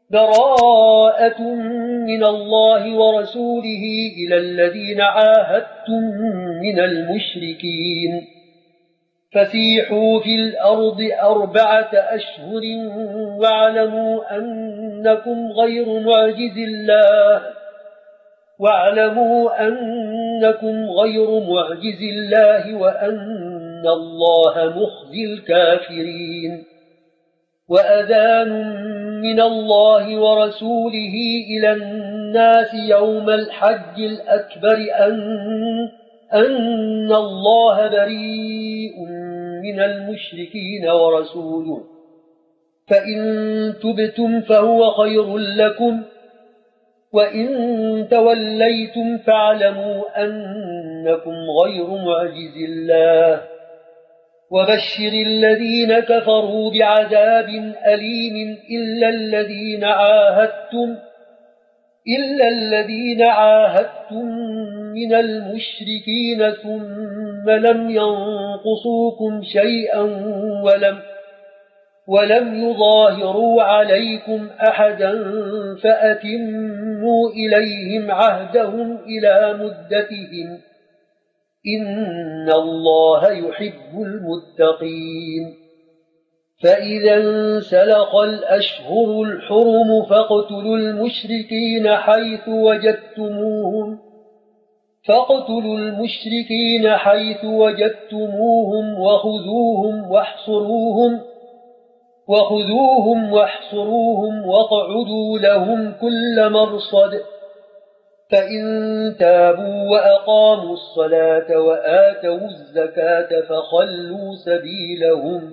براءة من الله ورسوله إلى الذين عاهدتم من المشركين فسيحوا في الأرض 4 أشهر واعلموا أنكم غير معجز الله وأن الله مخزي الكافرين وأذان من الله ورسوله إلى الناس يوم الحج الأكبر أن الله بريء من المشركين ورسوله فإن تبتم فهو خير لكم وإن توليتم فاعلموا أنكم غير معجز الله وبشر الذين كفروا بعذاب أليم إلا الذين عاهدتم من المشركين ثم لم ينقصوكم شيئا ولم يظاهروا عليكم أحدا فأتموا إليهم عهدهم إلى مدتهم إن الله يحب المتقين فإذا انسلخ الأشهر الحرم فاقتلوا المشركين حيث وجدتموهم وخذوهم واحصروهم واقعدوا لهم كل مرصد فإن تابوا وأقاموا الصلاة وآتوا الزكاة فخلوا سبيلهم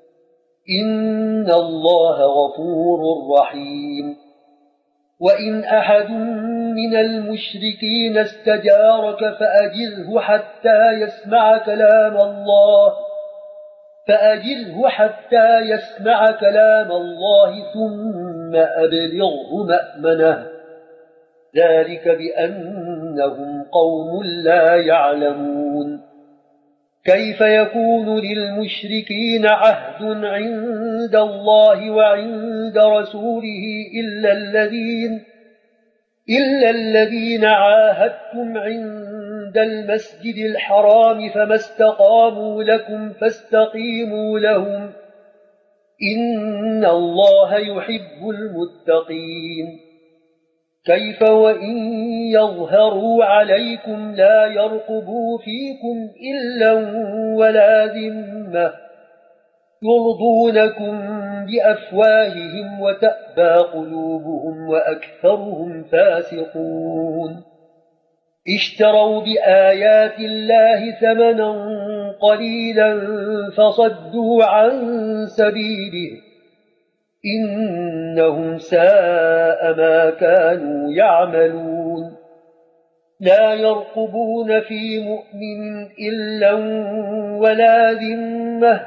إن الله غفور رحيم وإن أحد من المشركين استجارك فأجره حتى يسمع كلام الله ثم أبلغه مأمنه ذلك بأنهم قوم لا يعلمون كيف يكون للمشركين عهد عند الله وعند رسوله إلا الذين عاهدتم عند المسجد الحرام فما استقاموا لكم فاستقيموا لهم إن الله يحب المتقين كيف وإن يظهروا عليكم لا يرقبوا فيكم إلا ولا ذمة يرضونكم بأفواههم وتأبى قلوبهم وأكثرهم فاسقون اشتروا بآيات الله ثمنا قليلا فصدوا عن سبيله إنهم ساء ما كانوا يعملون لا يرقبون في مؤمن إلا ولا ذمة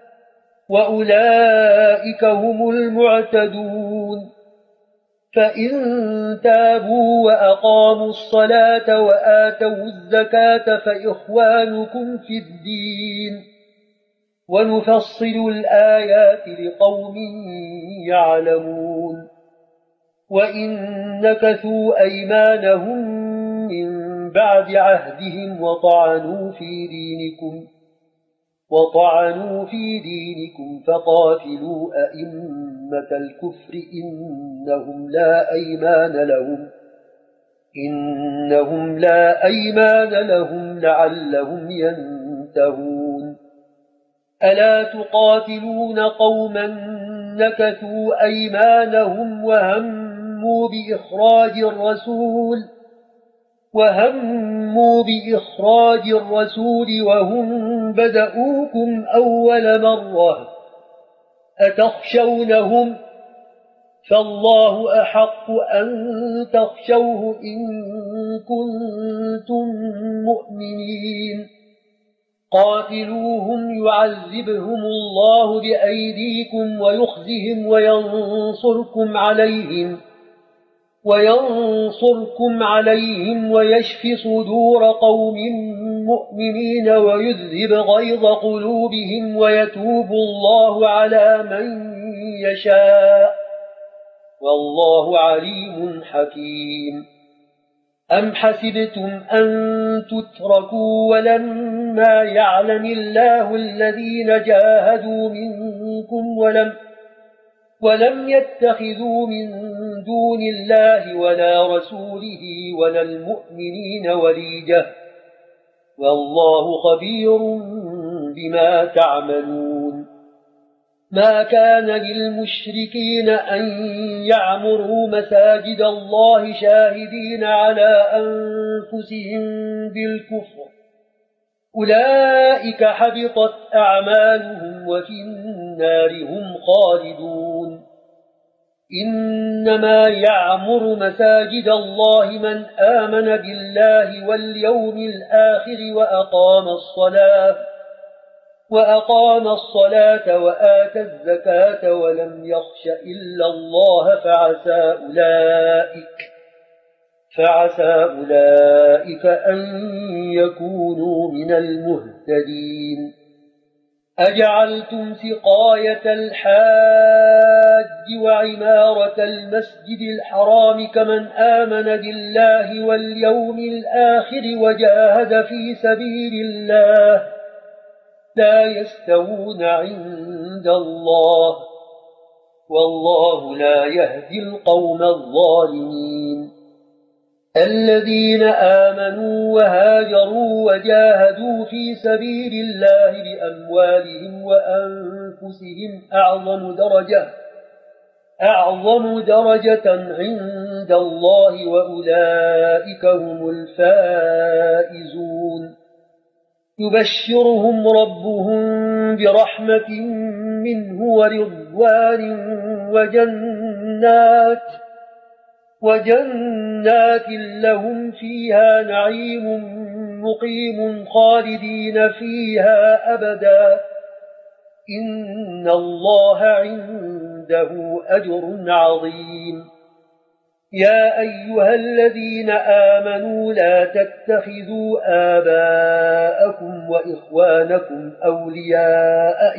وأولئك هم المعتدون فإن تابوا وأقاموا الصلاة وآتوا الزكاة فإخوانكم في الدين ونفصل الآيات لقوم يعلمون وإن نكثوا أيمانهم من بعد عهدهم وطعنوا في دينكم فقاتلوا أئمة الكفر إنهم لا أيمان لهم لعلهم ينتهون ألا تقاتلون قوما نكثوا أيمانهم وهموا بإخراج الرسول وهم بدؤوكم أول مرة أتخشونهم فالله أحق أن تخشوه إن كنتم مؤمنين قاتلوهم يعذبهم الله بأيديكم ويخزهم وينصركم عليهم ويشف صدور قوم مؤمنين ويذهب غيظ قلوبهم ويتوب الله على من يشاء والله عليم حكيم. أم حسبتم أن تتركوا ولما يعلم الله الذين جاهدوا منكم ولم يتخذوا من دون الله ولا رسوله ولا المؤمنين وليجة والله خبير بما تعملون. ما كان للمشركين أن يعمروا مساجد الله شاهدين على أنفسهم بالكفر أولئك حبطت أعمالهم وفي النار هم خالدون. إنما يعمر مساجد الله من آمن بالله واليوم الآخر وأقام الصلاة وآتى الزكاة ولم يخش إلا الله فعسى أولئك أن يكونوا من المهتدين. أجعلتم سقاية الحاج وعمارة المسجد الحرام كمن آمن بالله واليوم الآخر وجاهد في سبيل الله لا يستوون عند الله والله لا يهدي القوم الظالمين. الذين آمنوا وهاجروا وجاهدوا في سبيل الله بأموالهم وأنفسهم أعظم درجة عند الله وأولئك هم الفائزون. يبشرهم ربهم برحمة منه ورضوان وجنات لهم فيها نعيم مقيم خالدين فيها أبدا إن الله عنده أجر عظيم. يا أيها الذين آمنوا لا تتخذوا آباءكم وإخوانكم أولياء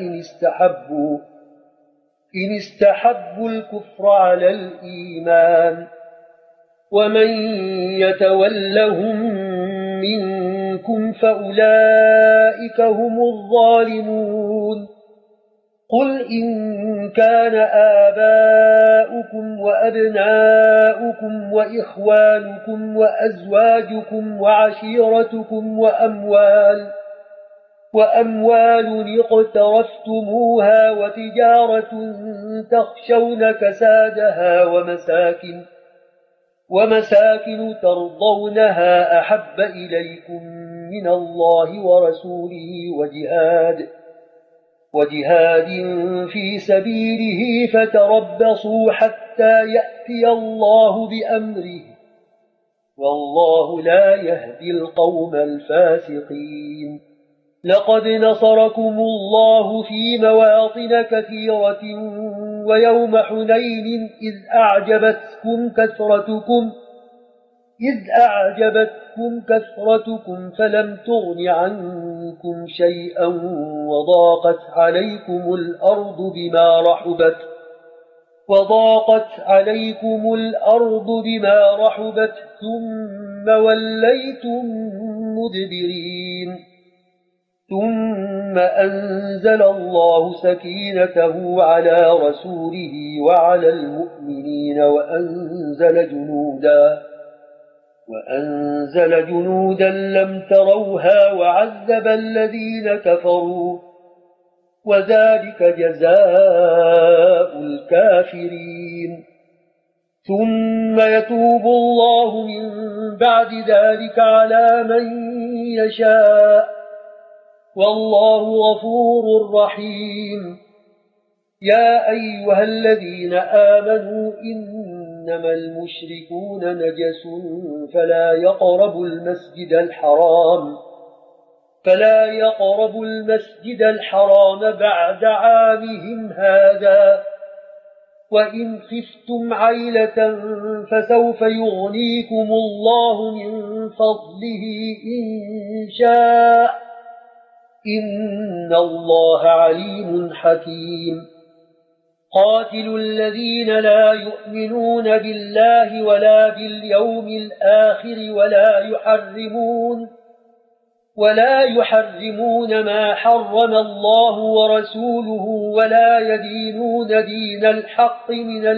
إن استحبوا الكفر على الإيمان ومن يتولهم منكم فأولئك هم الظالمون. قل إن كان آباؤكم وأبناؤكم وإخوانكم وأزواجكم وعشيرتكم وأموال اقترفتموها وتجارة تخشون كسادها ومساكن ترضونها أحب إليكم من الله ورسوله وجهاد في سبيله فتربصوا حتى يأتي الله بأمره والله لا يهدي القوم الفاسقين. لقد نصركم الله في مواطن كثيرة ويوم حنين إذ أعجبتكم كثرتكم فلم تغن عنكم شيئا وضاقت عليكم الأرض بما رحبت ثم وليتم مدبرين. ثم أنزل الله سكينته على رسوله وعلى المؤمنين وأنزل جنودا لم تروها وعذب الذين كفروا وذلك جزاء الكافرين. ثم يتوب الله من بعد ذلك على من يشاء والله غفور رحيم. يا أيها الذين آمنوا إنما المشركون نجس فلا يقربوا المسجد الحرام بعد عامهم هذا وإن خفتم عيلة فسوف يغنيكم الله من فضله إن شاء إن الله عليم حكيم. قاتلوا الذين لا يؤمنون بالله ولا باليوم الآخر ولا يحرمون ما حرم الله ورسوله ولا يدينون دين الحق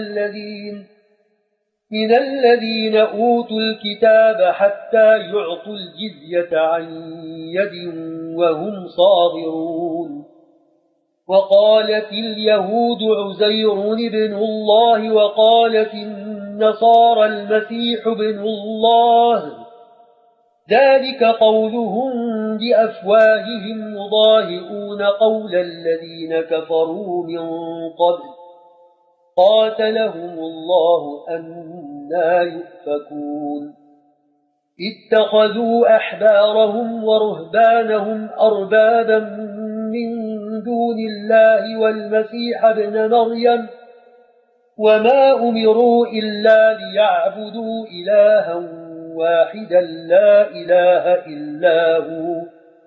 من الذين أوتوا الكتاب حتى يعطوا الجزية عن يد وهم صاغرون. وقالت اليهود عزير ابن الله وقالت النصارى المسيح ابن الله، ذلك قولهم بأفواههم يضاهئون قول الذين كفروا من قبل قاتلهم الله أنى يؤفكون. اتخذوا أحبارهم ورهبانهم أربابا من دون الله والمسيح ابن مريم وما أمروا إلا ليعبدوا إلها واحدا لا إله إلا هو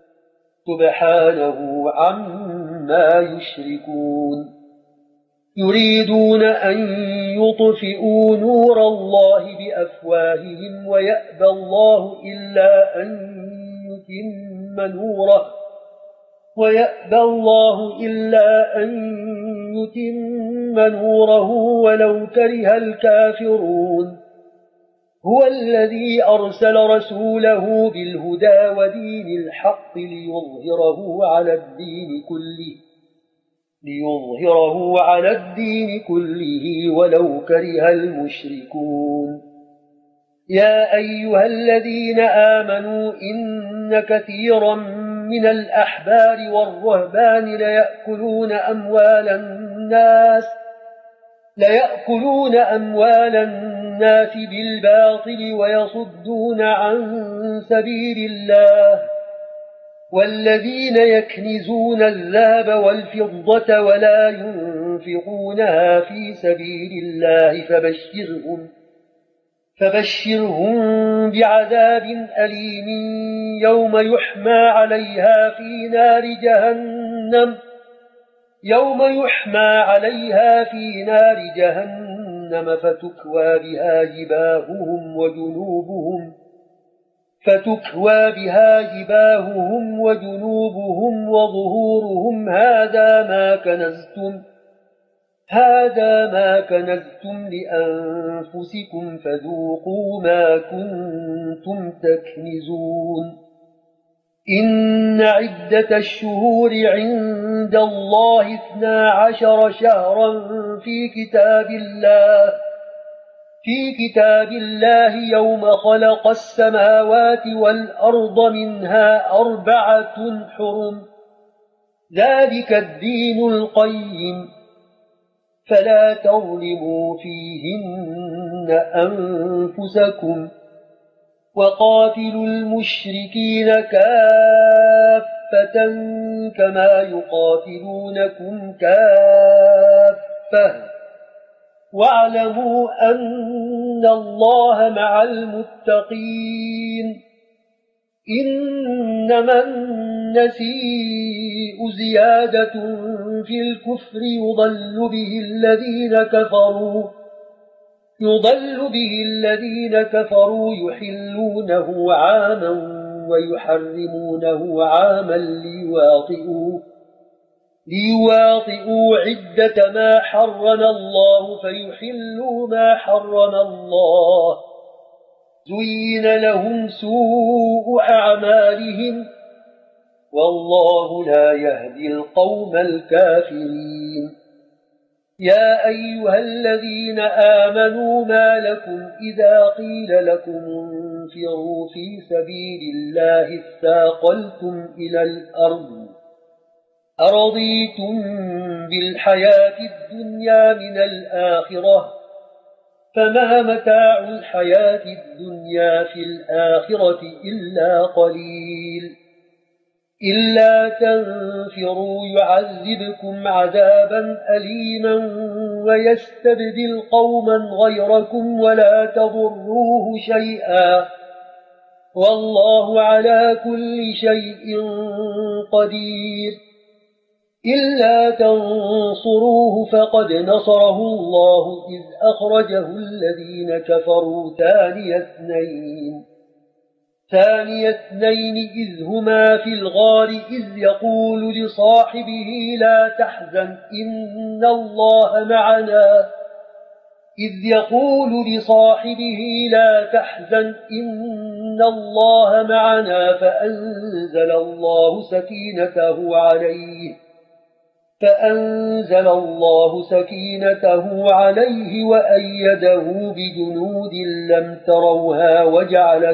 سبحانه عما يشركون. يريدون أن يطفئوا نور الله بأفواههم ويأبى الله إلا أن يتم نوره ولو كره الكافرون. هو الذي أرسل رسوله بالهدى ودين الحق ليظهره على الدين كله ولو كره المشركون. يا أيها الذين آمنوا إن كثيرا من الأحبار والرهبان ليأكلون أموال الناس بالباطل ويصدون عن سبيل الله. والذين يكنزون الذهب والفضة ولا ينفقونها في سبيل الله فبشرهم بعذاب أليم يوم يحمى عليها في نار جهنم فتكوى بها جباههم وجنوبهم وظهورهم هذا ما كنزتم لأنفسكم فذوقوا ما كنتم تكنزون. إن عدة الشهور عند الله 12 شهرا في كتاب الله يوم خلق السماوات والأرض منها 4 حرم، ذلك الدين القيم، فلا تظلموا فيهن أنفسكم. وقاتلوا المشركين كافة كما يقاتلونكم كافة واعلموا أن الله مع المتقين. إنما النسيء زيادة في الكفر يضل به الذين كفروا يحلونه عاما ويحرمونه عاما ليواطئوا عدة ما حرم الله فيحلوا ما حرم الله. زين لهم سوء أعمالهم والله لا يهدي القوم الكافرين. يا أيها الذين آمنوا ما لكم إذا قيل لكم انفروا في سبيل الله اثاقلتم إلى الأرض أرضيتم بالحياة الدنيا من الآخرة فما متاع الحياة الدنيا في الآخرة إلا قليل. إلا تنفروا يعذبكم عذابا أليما ويستبدل قوما غيركم ولا تضروه شيئا والله على كل شيء قدير. إلا تنصروه فقد نصره الله إذ أخرجه الذين كفروا ثاني اثنين إذ هما في الغار إذ يقول لصاحبه لا تحزن إن الله معنا فأنزل الله سكينته عليه وأيده بجنود لم تروها وجعل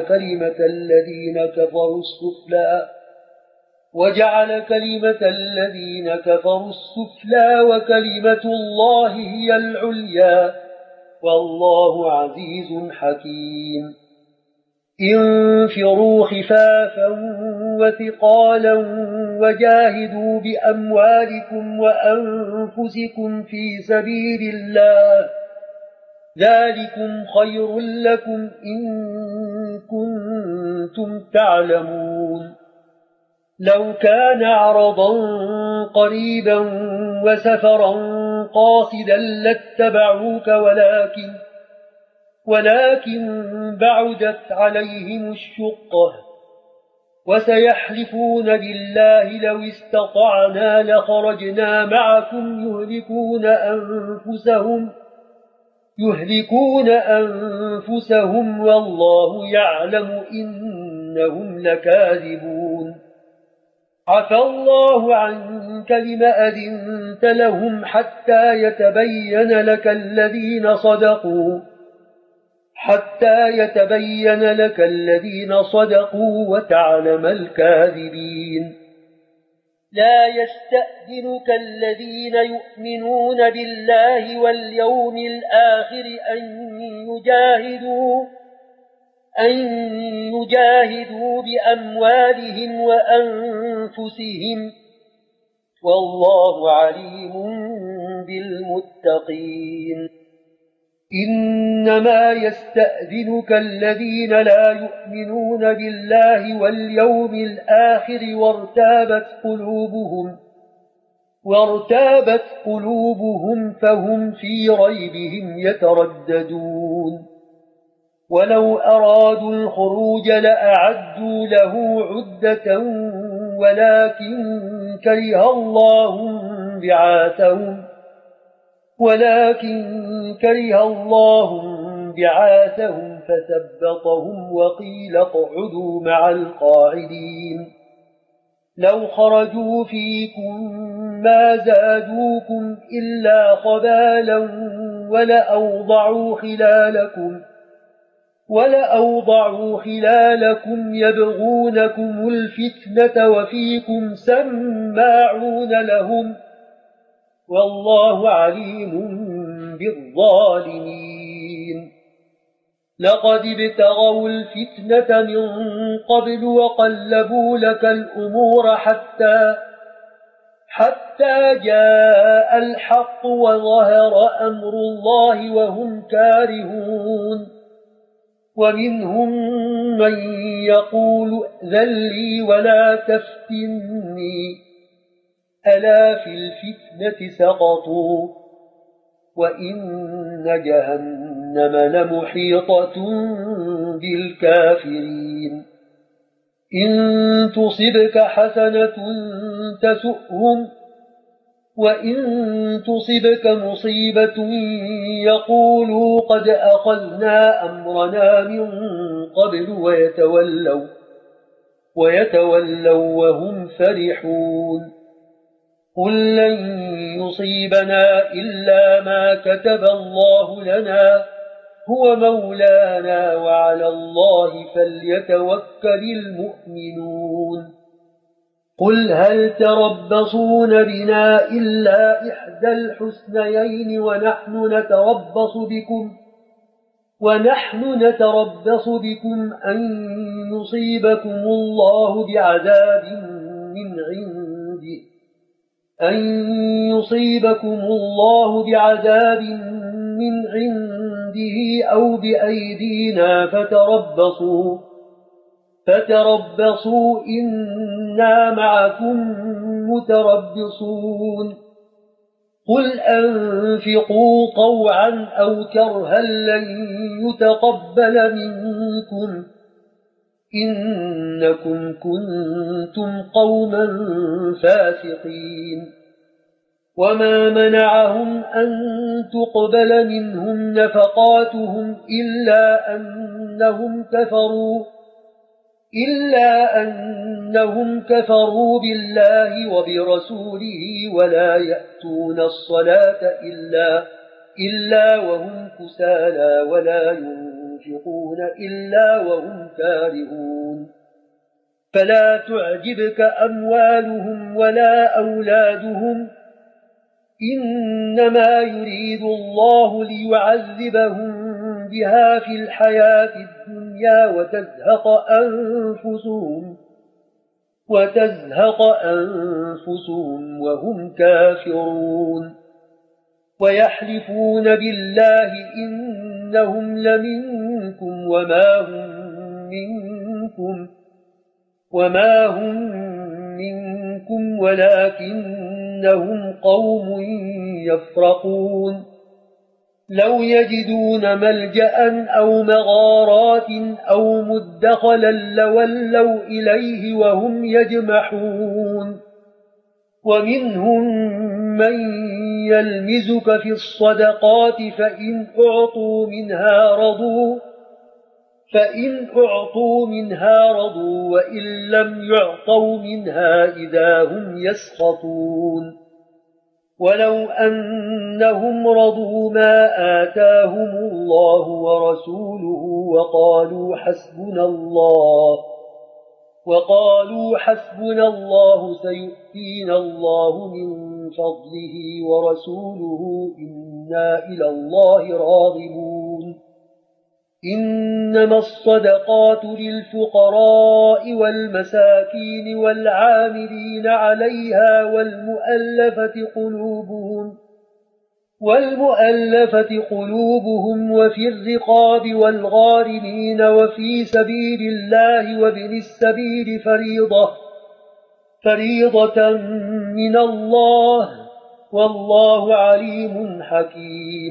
كلمة الذين كفروا السفلى وكلمة الله هي العليا والله عزيز حكيم انفروا خفافا وثقالا وجاهدوا بأموالكم وأنفسكم في سبيل الله ذلكم خير لكم إن كنتم تعلمون لو كان عرضا قريبا وسفرا قاصدا لاتبعوك ولكن بعدت عليهم الشقة وسيحلفون بالله لو استطعنا لخرجنا معكم يهلكون أنفسهم والله يعلم إنهم لكاذبون عفى الله عنك لم أذنت لهم حتى يتبين لك الذين صدقوا وتعلم الكاذبين لا يستأذنك الذين يؤمنون بالله واليوم الآخر أن يجاهدوا بأموالهم وأنفسهم والله عليم بالمتقين إنما يستأذنك الذين لا يؤمنون بالله واليوم الآخر وارتابت قلوبهم فهم في ريبهم يترددون ولو أرادوا الخروج لأعدوا له عدة ولكن كره الله بعاثهم فثبطهم وقيل اقعدوا مع القاعدين لو خرجوا فيكم ما زادوكم إلا خبالا ولأوضعوا خلالكم يبغونكم الفتنة وفيكم سماعون لهم والله عليم بالظالمين لقد ابتغوا الفتنة من قبل وقلبوا لك الأمور حتى جاء الحق وظهر أمر الله وهم كارهون ومنهم من يقول ائذن لي ولا تفتني ألا في الفتنة سقطوا وإن جهنم لمحيطة بالكافرين إن تصبك حسنة تسؤهم وإن تصبك مصيبة يقولوا قد أخذنا أمرنا من قبل ويتولوا وهم فرحون قل لن يصيبنا إلا ما كتب الله لنا هو مولانا وعلى الله فليتوكل المؤمنون قل هل تربصون بنا إلا إحدى الحسنيين ونحن نتربص بكم أن يصيبكم الله بعذاب من عنده أو بأيدينا فتربصوا إنا معكم متربصون قل أنفقوا طوعا أو كرها لن يتقبل منكم إنكم كنتم قوما فاسقين وما منعهم أن تقبل منهم نفقاتهم إلا أنهم كفروا بالله وبرسوله ولا يأتون الصلاة إلا وهم كسالى ولا ينفقون إلا وهم كارهون فلا تعجبك أموالهم ولا أولادهم إنما يريد الله ليعذبهم بها في الحياة الدنيا وتزهق أنفسهم وهم كافرون ويحلفون بالله إنهم لمنكم وما هم منكم ولكنهم قوم يفرقون لو يجدون ملجأ أو مغارات أو مدخلا لولوا إليه وهم يجمحون ومنهم من يلمزك في الصدقات فإن أعطوا منها رضوا وإن لم يعطوا منها إذا هم يسخطون ولو أنهم رضوا ما آتاهم الله ورسوله وقالوا حسبنا الله سيؤتينا الله من فضله ورسوله إنا إلى الله راغبون إنما الصدقات للفقراء والمساكين والعاملين عليها والمؤلفة قلوبهم وفي الرقاب والغارمين وفي سبيل الله وابن السبيل فريضة من الله والله عليم حكيم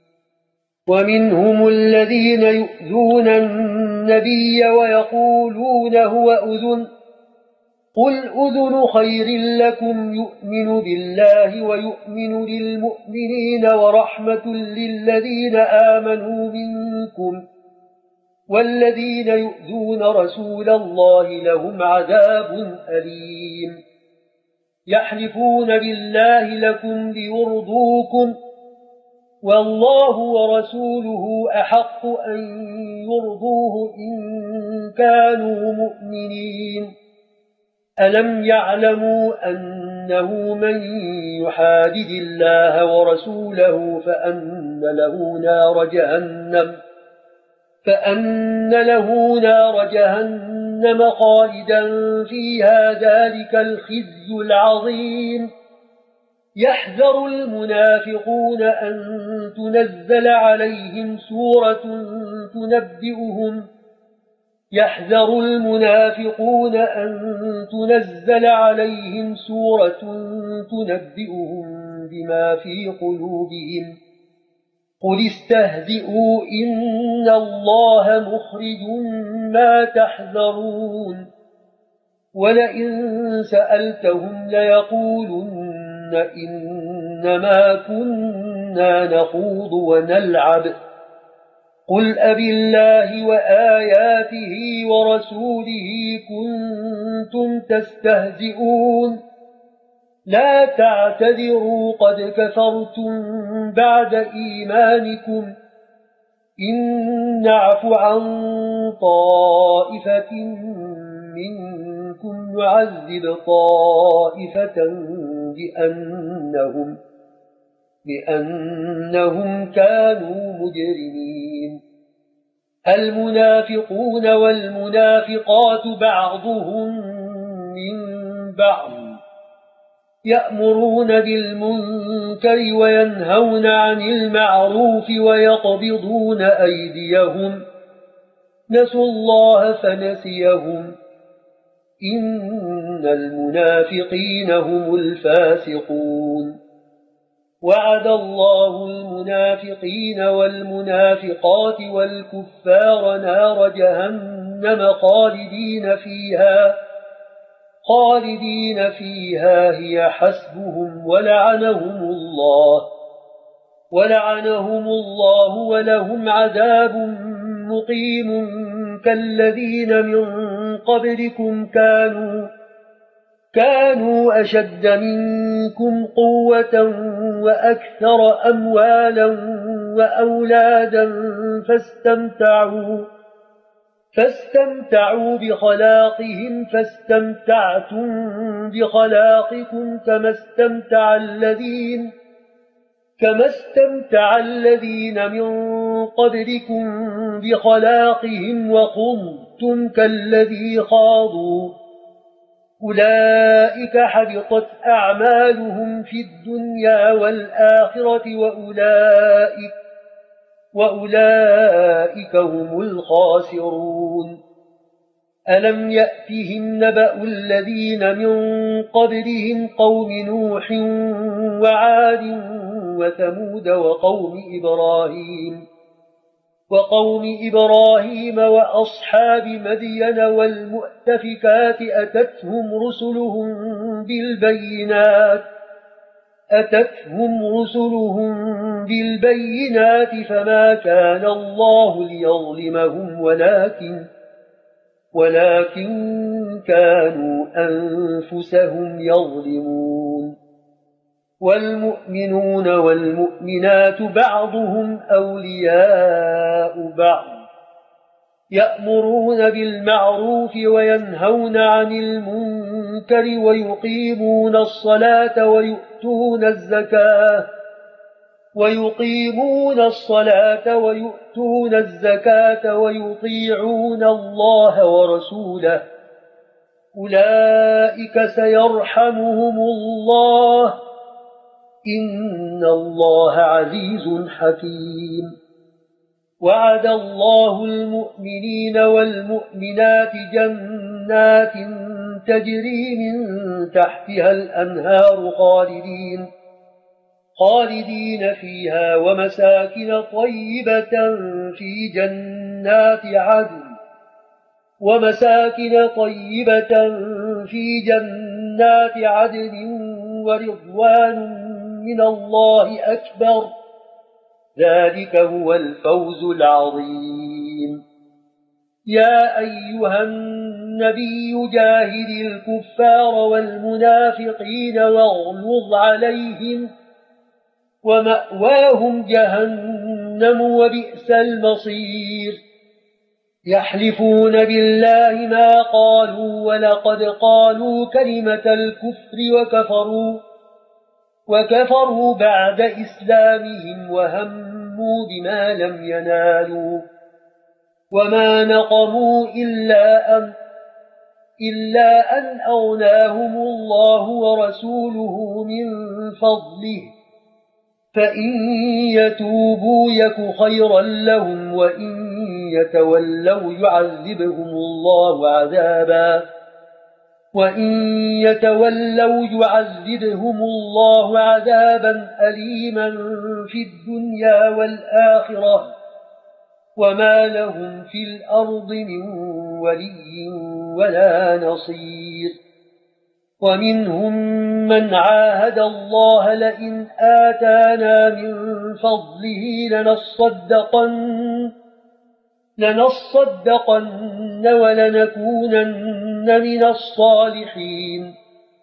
ومنهم الذين يؤذون النبي ويقولون هو أذن قل أذن خير لكم يؤمن بالله ويؤمن للمؤمنين ورحمة للذين آمنوا منكم والذين يؤذون رسول الله لهم عذاب أليم يحلفون بالله لكم ليرضوكم والله ورسوله أحق أن يرضوه إن كانوا مؤمنين ألم يعلموا أنه من يحادد الله ورسوله فأن له نار جهنم خالدا فيها ذلك الخزي العظيم يحذر المنافقون أن تنزل عليهم سورة تنبئهم بما في قلوبهم قل استهزئوا إن الله مخرج ما تحذرون ولئن سألتهم ليقولن إنما كنا نخوض ونلعب قل أبالله وآياته ورسوله كنتم تستهزئون لا تعتذروا قد كفرتم بعد إيمانكم إن نعف عن طائفة منكم نعذب طائفة بأنهم كانوا مجرمين المنافقون والمنافقات بعضهم من بعض يأمرون بالمنكر وينهون عن المعروف ويقبضون أيديهم نسوا الله فنسيهم إن المنافقين هم الفاسقون وعد الله المنافقين والمنافقات والكفار نار جهنم خالدين فيها هي حسبهم ولعنهم الله ولهم عذاب مقيم كالذين من قبلكم كانوا أشد منكم قوة وأكثر أموالا وأولادا فاستمتعوا بخلاقهم فاستمتعتم بخلاقكم كما استمتع الذين من قبلكم بخلاقهم وخضتم كالذي خاضوا أولئك حبطت أعمالهم في الدنيا والآخرة وأولئك هم الخاسرون ألم يأتهم نبأ الذين من قبلهم قوم نوح وعاد وثمود وقوم إبراهيم وأصحاب مدين والمؤتفكات أتتهم رسلهم بالبينات فما كان الله ليظلمهم ولكن كانوا أنفسهم يظلمون والمؤمنون والمؤمنات بعضهم أولياء بعض يأمرون بالمعروف وينهون عن المنكر ويقيمون الصلاة ويؤتون الزكاة ويطيعون الله ورسوله أولئك سيرحمهم الله إن الله عزيز حكيم وعد الله المؤمنين والمؤمنات جنات تجري من تحتها الأنهار خالدين فيها ومساكن طيبة في جنات عدن ورضوان من الله أكبر ذلك هو الفوز العظيم يا أيها النبي جاهد الكفار والمنافقين واغلظ عليهم ومأواهم جهنم وبئس المصير يحلفون بالله ما قالوا ولقد قالوا كلمة الكفر وكفروا بعد إسلامهم وهموا بما لم ينالوا وما نقموا إلا أن أغناهم الله ورسوله من فضله فإن يتوبوا يك خيرا لهم وإن يتولوا يعذبهم الله عذابا أليما في الدنيا والآخرة وما لهم في الأرض من ولي ولا نصير ومنهم من عاهد الله لئن آتانا من فضله لنصدقن ولنكونن من الصالحين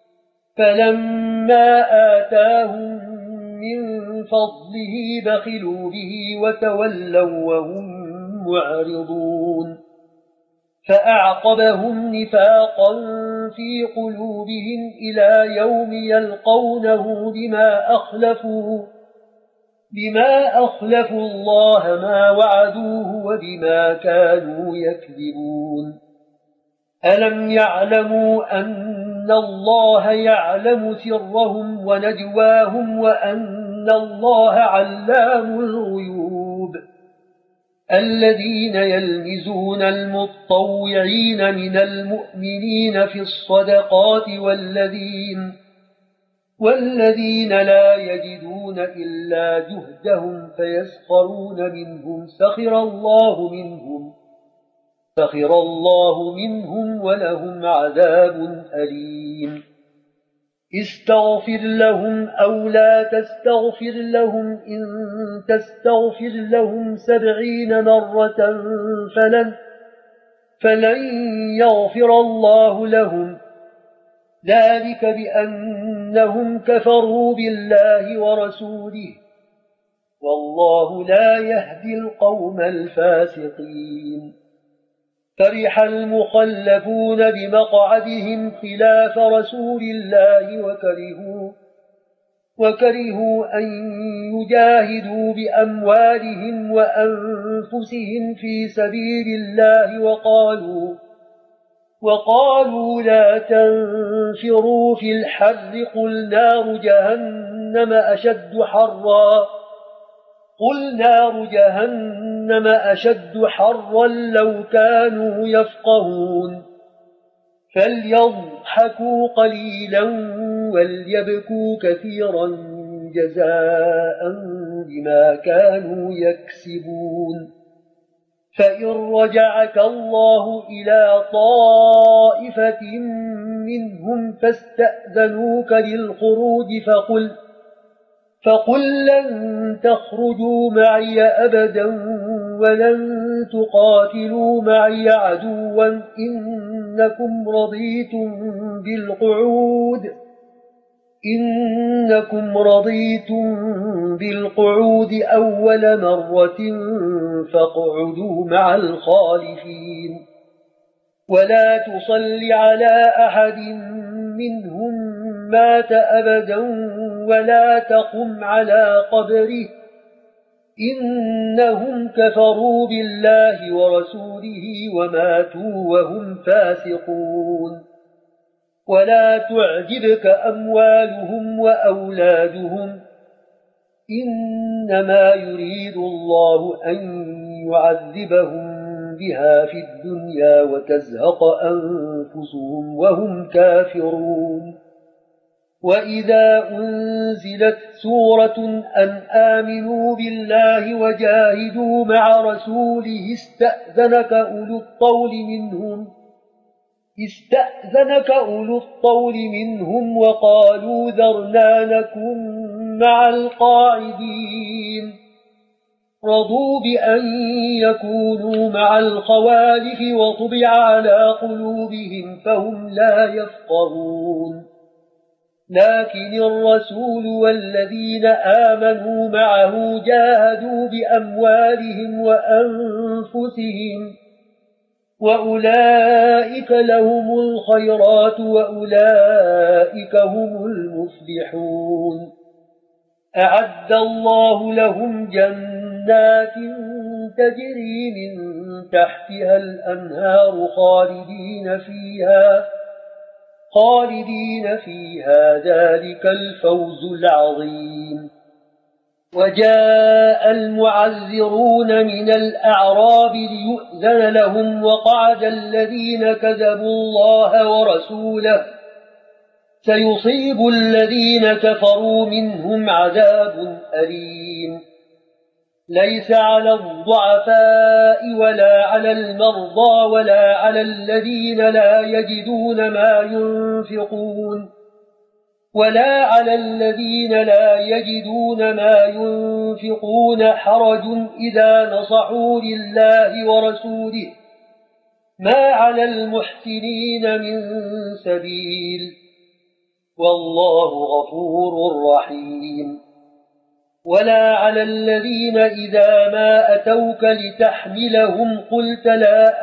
فلما آتاهم من فضله بخلوا به وتولوا وهم معرضون فأعقبهم نفاقا في قلوبهم إلى يوم يلقونه بما أخلفوا الله ما وعدوه وبما كانوا يكذبون ألم يعلموا أن الله يعلم سرهم ونجواهم وأن الله علام الغيوب الذين يلمزون المتطوعين من المؤمنين في الصدقات والذين لا يجدون إلا جهدهم فيسخرون منهم سخر الله منهم ولهم عذاب أليم استغفر لهم أو لا تستغفر لهم إن تستغفر لهم 70 مرة فلن يغفر الله لهم ذلك بأنهم كفروا بالله ورسوله والله لا يهدي القوم الفاسقين فرح المخلفون بمقعدهم خلاف رسول الله وكرهوا أن يجاهدوا بأموالهم وأنفسهم في سبيل الله وقالوا لا تنفروا في الحر قل نار جهنم أشد حرا لو كانوا يفقهون فليضحكوا قليلا وليبكوا كثيرا جزاء بما كانوا يكسبون فإن رجعك الله إلى طائفة منهم فاستأذنوك للخروج فقل لن تخرجوا معي أبدا ولن تقاتلوا معي عدوا إنكم رضيتم بالقعود أول مرة فاقعدوا مع الخالفين ولا تصل على أحد منهم مات أبدا ولا تقم على قبره إنهم كفروا بالله ورسوله وماتوا وهم فاسقون ولا تعجبك أموالهم وأولادهم إنما يريد الله أن يعذبهم بها في الدنيا وتزهق أنفسهم وهم كافرون وإذا أنزلت سورة أن آمنوا بالله وجاهدوا مع رسوله استأذنك أولو الطول منهم وقالوا ذرنا نكن مع القاعدين رضوا بأن يكونوا مع الخوالف وطبع على قلوبهم فهم لا يفقهون لكن الرسول والذين آمنوا معه جاهدوا بأموالهم وأنفسهم وأولئك لهم الخيرات وأولئك هم المفلحون أعد الله لهم جنات تجري من تحتها الأنهار خالدين فيها ذلك الفوز العظيم وجاء المعذرون من الأعراب ليؤذن لهم وقعد الذين كذبوا الله ورسوله سيصيب الذين كفروا منهم عذاب أليم ليس على الضعفاء ولا على المرضى ولا على الذين لا يجدون ما ينفقون حرج إذا نصحوا لله ورسوله ما على المحسنين من سبيل والله غفور رحيم ولا على الذين إذا ما أتوك لتحملهم قلت لا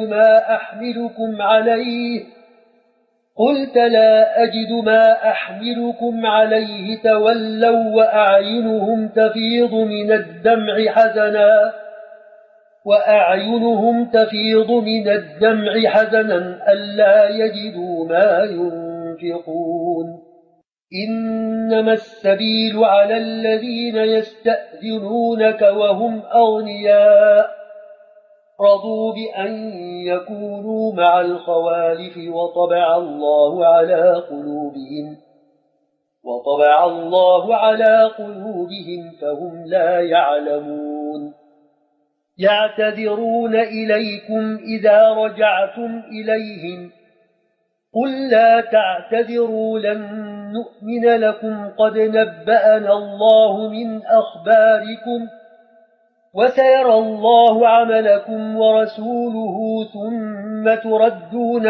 أجد ما أحملكم عليه تولوا وأعينهم تفيض من الدمع حزنا ألا يجدوا ما ينفقون إنما السبيل على الذين يستأذنونك وهم أغنياء رضوا بأن يكونوا مع الخوالف وطبع الله على قلوبهم فهم لا يعلمون يعتذرون إليكم إذا رجعتم إليهم قل لا تعتذروا لن نؤمن لكم قد نبأنا الله من أخباركم وسيرى الله عملكم ورسوله ثم تردون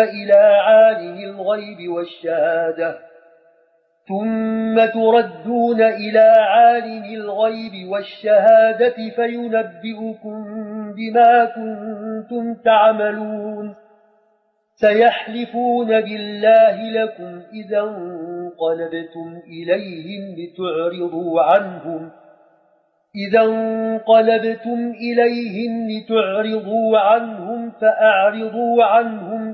إلى عالم الغيب والشهادة فينبئكم بما كنتم تعملون سيحلفون بالله لكم إذا انقلبتم إليهم لتعرضوا عنهم فأعرضوا عنهم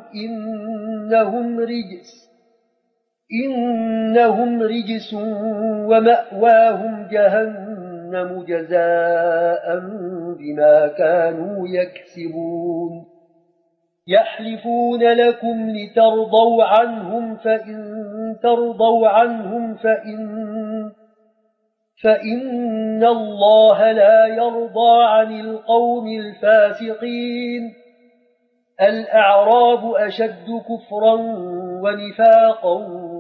إنهم رجس ومأواهم جهنم جزاء بما كانوا يكسبون يحلفون لكم لترضوا عنهم فإن ترضوا عنهم فإن الله لا يرضى عن القوم الفاسقين الأعراب أشد كفرا ونفاقا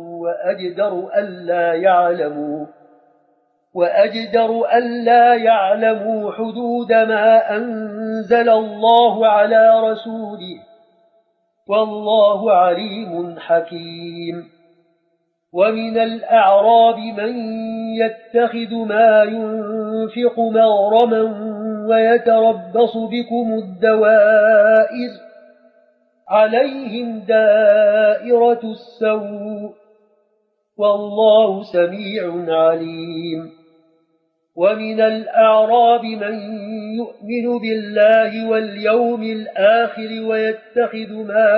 وأجدر ألا يعلموا حدود ما أنزل الله على رسوله والله عليم حكيم ومن الأعراب من يتخذ ما ينفق مغرما ويتربص بكم الدوائر عليهم دائرة السوء والله سميع عليم ومن الأعراب من يؤمن بالله واليوم الآخر ويتخذ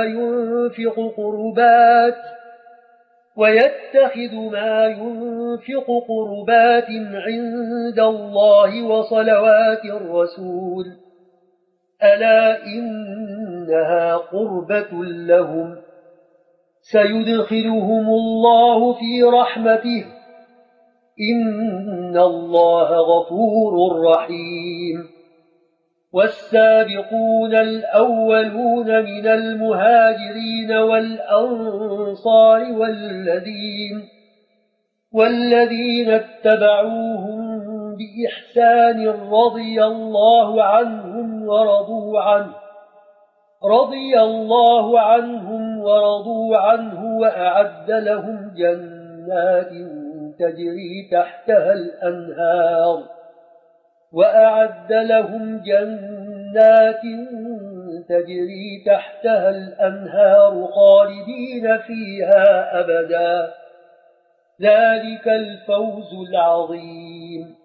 ما ينفق قربات عند الله وصلوات الرسول ألا إنها قربة لهم سيدخلهم الله في رحمته إن الله غفور رحيم والسابقون الأولون من المهاجرين والأنصار والذين اتبعوهم بإحسان رضي الله عنهم ورضوا عنه وأعد لهم جنات تجري تحتها الأنهار خالدين فيها أبدا ذلك الفوز العظيم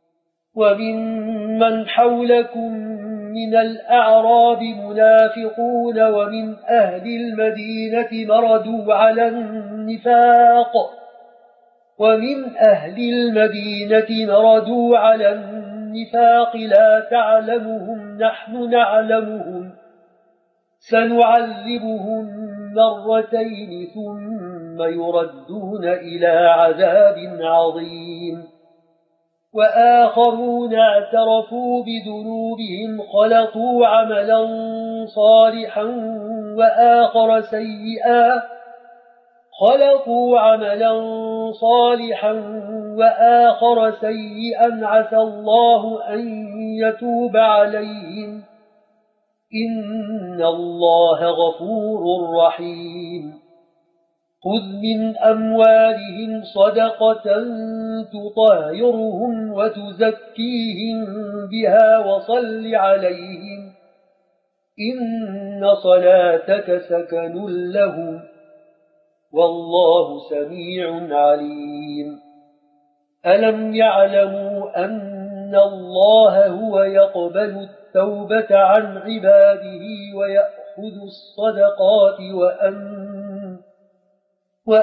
وممن حولكم من الأعراب منافقون ومن أهل المدينة مردوا على النفاق لا تعلمهم نحن نعلمهم سنعذبهم مرتين ثم يردون إلى عذاب عظيم وآخرون اعترفوا بذنوبهم خلطوا عملا صالحا وآخر سيئا عسى الله أن يتوب عليهم إن الله غفور رحيم خذ من أموالهم صدقة تطهرهم وتزكيهم بها وصل عليهم إن صلاتك سكن لهم والله سميع عليم ألم يعلموا أن الله هو يقبل التوبة عن عباده ويأخذ الصدقات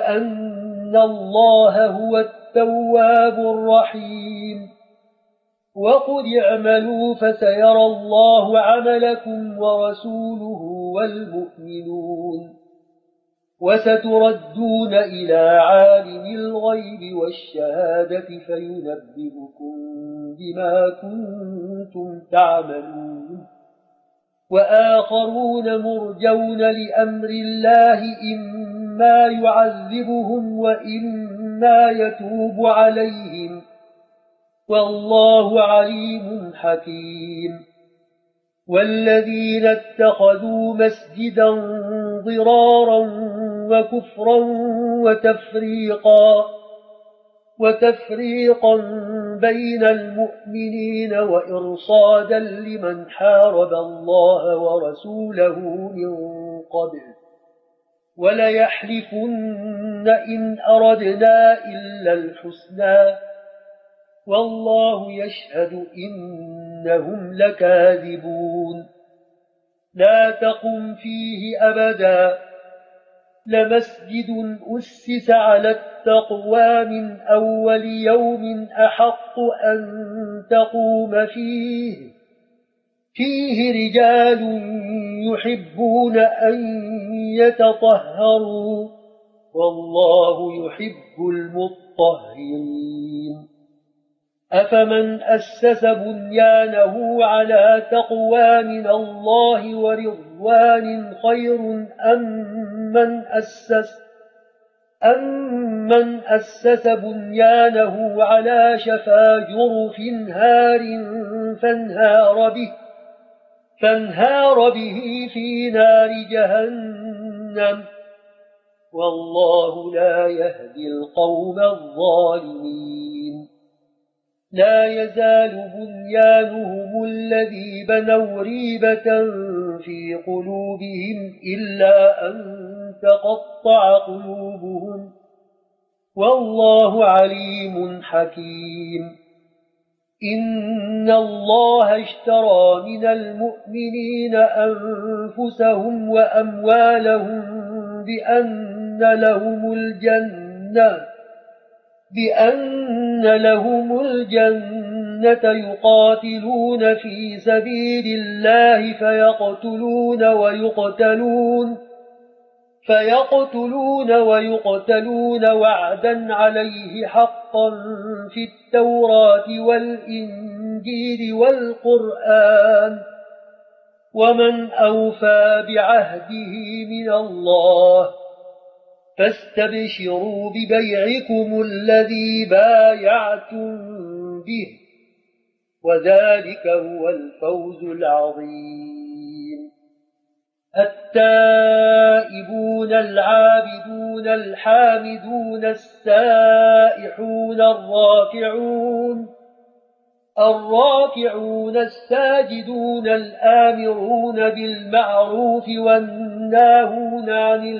وأن الله هو التواب الرحيم وقل اعملوا فسيرى الله عملكم ورسوله والمؤمنون وستردون إلى عالم الغيب والشهادة فينبئكم بما كنتم تعملون وآخرون مرجون لأمر الله إما يعذبهم وإما يتوب عليهم والله عليم حكيم والذين اتخذوا مسجدا ضرارا وكفرا وتفريقا بين المؤمنين وإرصادا لمن حارب الله ورسوله من قبل وليحلفن إن أردنا إلا الحسنى والله يشهد إنهم لكاذبون لا تقم فيه أبدا لمسجد أسس على التقوى من أول يوم أحق أن تقوم فيه رجال يحبون أن يتطهروا والله يحب المطهرين أفمن أسس بنيانه على تقوى من الله ورضوان خير أمن أسس بنيانه على شفا جرف هار فانهار به في نار جهنم والله لا يهدي القوم الظالمين لا يزال بنيانهم الذي بنوا ريبة في قلوبهم إلا أن تقطع قلوبهم والله عليم حكيم إن الله اشترى من المؤمنين أنفسهم وأموالهم بأن لهم الجنة يقاتلون في سبيل الله فيقتلون ويقتلون وعدا عليه حقا في التوراة والإنجيل والقرآن ومن أوفى بعهده من الله فاستبشروا ببيعكم الذي بايعتم به وذلك هو الفوز العظيم التائبون العابدون الحامدون السائحون الراكعون الساجدون الآمرون بالمعروف والناهون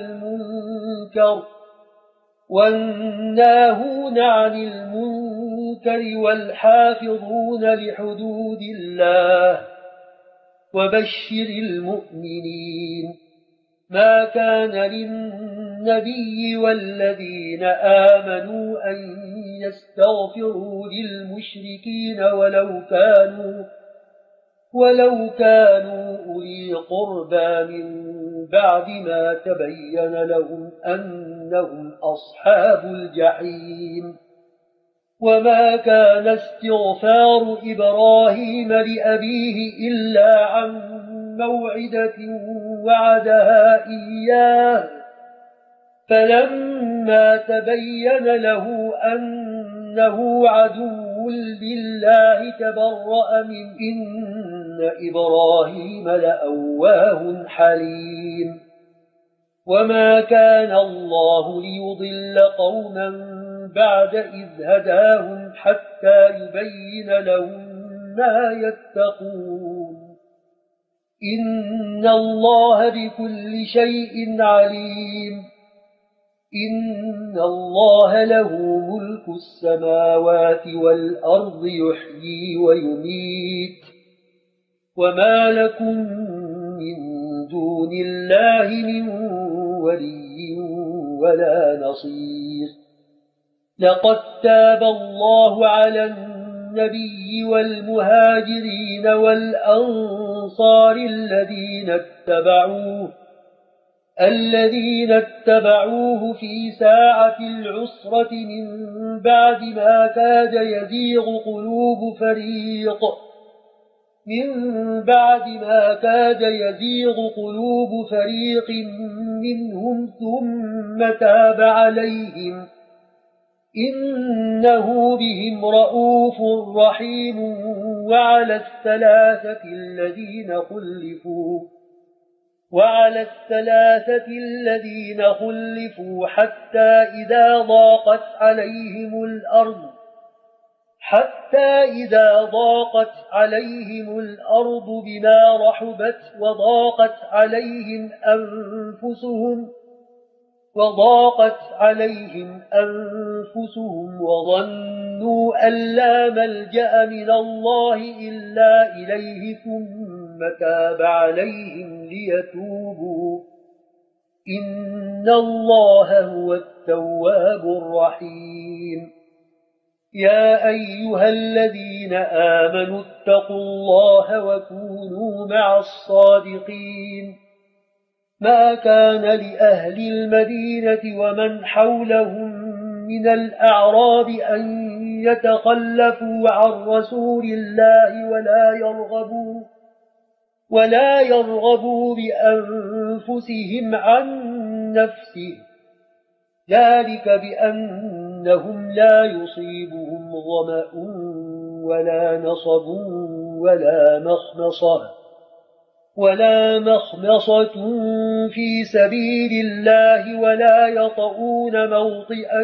عن المنكر والحافظون لحدود الله وبشر المؤمنين ما كان للنبي والذين آمنوا أن يستغفروا للمشركين ولو كانوا أولي قربى من بعد ما تبين لهم أنهم أصحاب الجحيم وما كان استغفار إبراهيم لأبيه إلا عن موعدة وعدها إياه فلما تبين له أنه عدو لله تبرأ منه إن إبراهيم لأواه حليم وما كان الله ليضل قوما بعد إذ هداهم حتى يبين لهم ما يتقون إن الله بكل شيء عليم إن الله له ملك السماوات والأرض يحيي ويميت وما لكم من دون الله من ولي ولا نصير لقد تاب الله على النبي والمهاجرين والأنصار الذين اتبعوه في ساعة العسرة من بعد ما كاد يزيغ قلوب فريق منهم ثم تاب عليهم إنه بهم رؤوف رحيم. وعلى الثلاثة الذين خلفوا حتى إذا ضاقت عليهم الأرض بما رحبت وضاقت عليهم أنفسهم وظنوا أن لا ملجأ من الله إلا إليه ثم تاب عليهم ليتوبوا إن الله هو التواب الرحيم. يا أيها الذين آمنوا اتقوا الله وكونوا مع الصادقين. ما كان لأهل المدينة ومن حولهم من الأعراب أن يتخلفوا عن رسول الله ولا يرغبوا بأنفسهم عن نفسه، ذلك بأنهم لا يصيبهم ظمأ ولا نصب ولا مخمصة في سبيل الله ولا يطؤون موطئا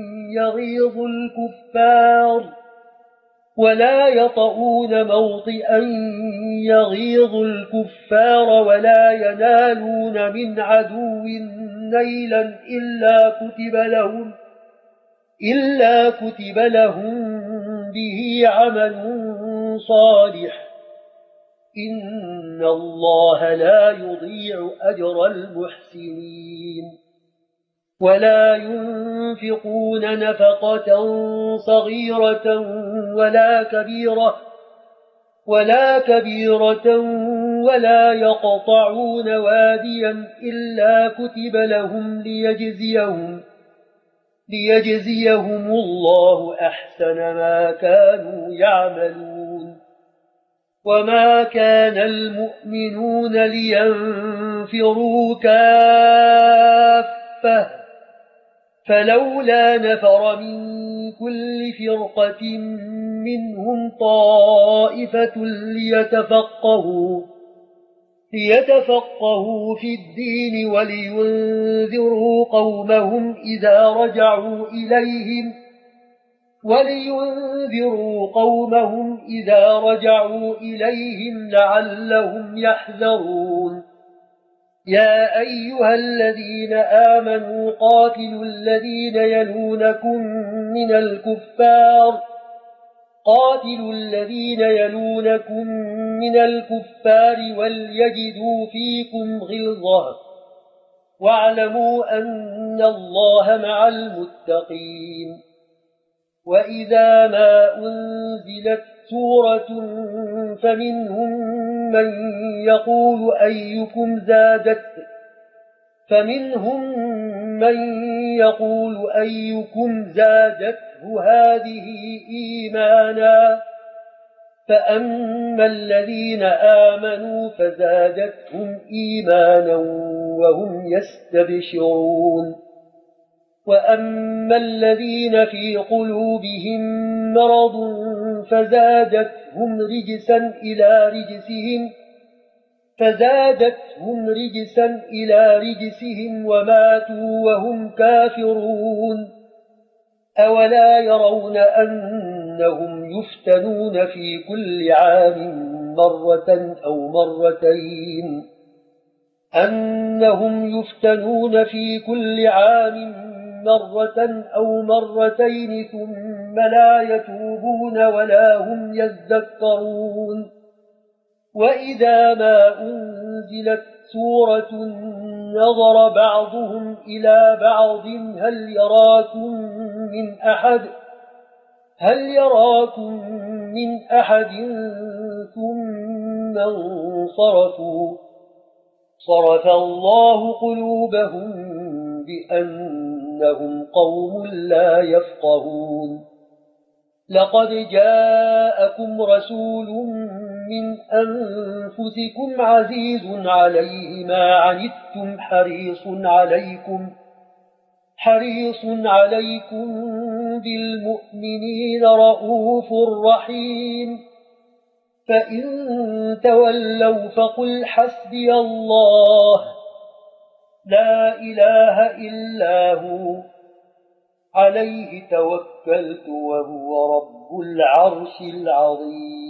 يغيظ الكفار ولا ينالون من عدو نيلا إلا كتب لهم به عمل صالح. إن الله لا يضيع أجر المحسنين. ولا ينفقون نفقة صغيرة ولا كبيرة ولا يقطعون واديا إلا كتب لهم ليجزيهم الله أحسن ما كانوا يعملون. وما كان المؤمنون لينفروا كافة فلولا نفر من كل فرقة منهم طائفة ليتفقهوا في الدين ولينذروا قومهم إذا رجعوا إليهم لعلهم يحذرون. يا أيها الذين آمنوا قاتلوا الذين يلونكم من الكفار وليجدوا فيكم غلظة واعلموا أن الله مع المتقين. وإذا ما أنزلت سورة فمنهم من يقول أيكم زادته هذه إيمانا فأما الذين آمنوا فزادتهم إيمانا وهم يستبشرون. وأما الذين في قلوبهم مرض فزادتهم رجسا إلى رجسهم وماتوا وهم كافرون. أولا يرون أنهم يفتنون في كل عام مرة أو مرتين ثم لا يتوبون ولا هم يذكرون. وإذا ما أنزلت سورة نظر بعضهم إلى بعض هل يراكم من أحد هل يراكم من أحد ثم انصرفوا صرف الله قلوبهم بأنهم قوم لا يفقهون لقد جاءكم رسول من أنفسكم عزيز عليه ما عنتم حريص عليكم بالمؤمنين رؤوف رحيم فإن تولوا فقل حسبي الله لا إله إلا هو عليه توكلت وهو رب العرش العظيم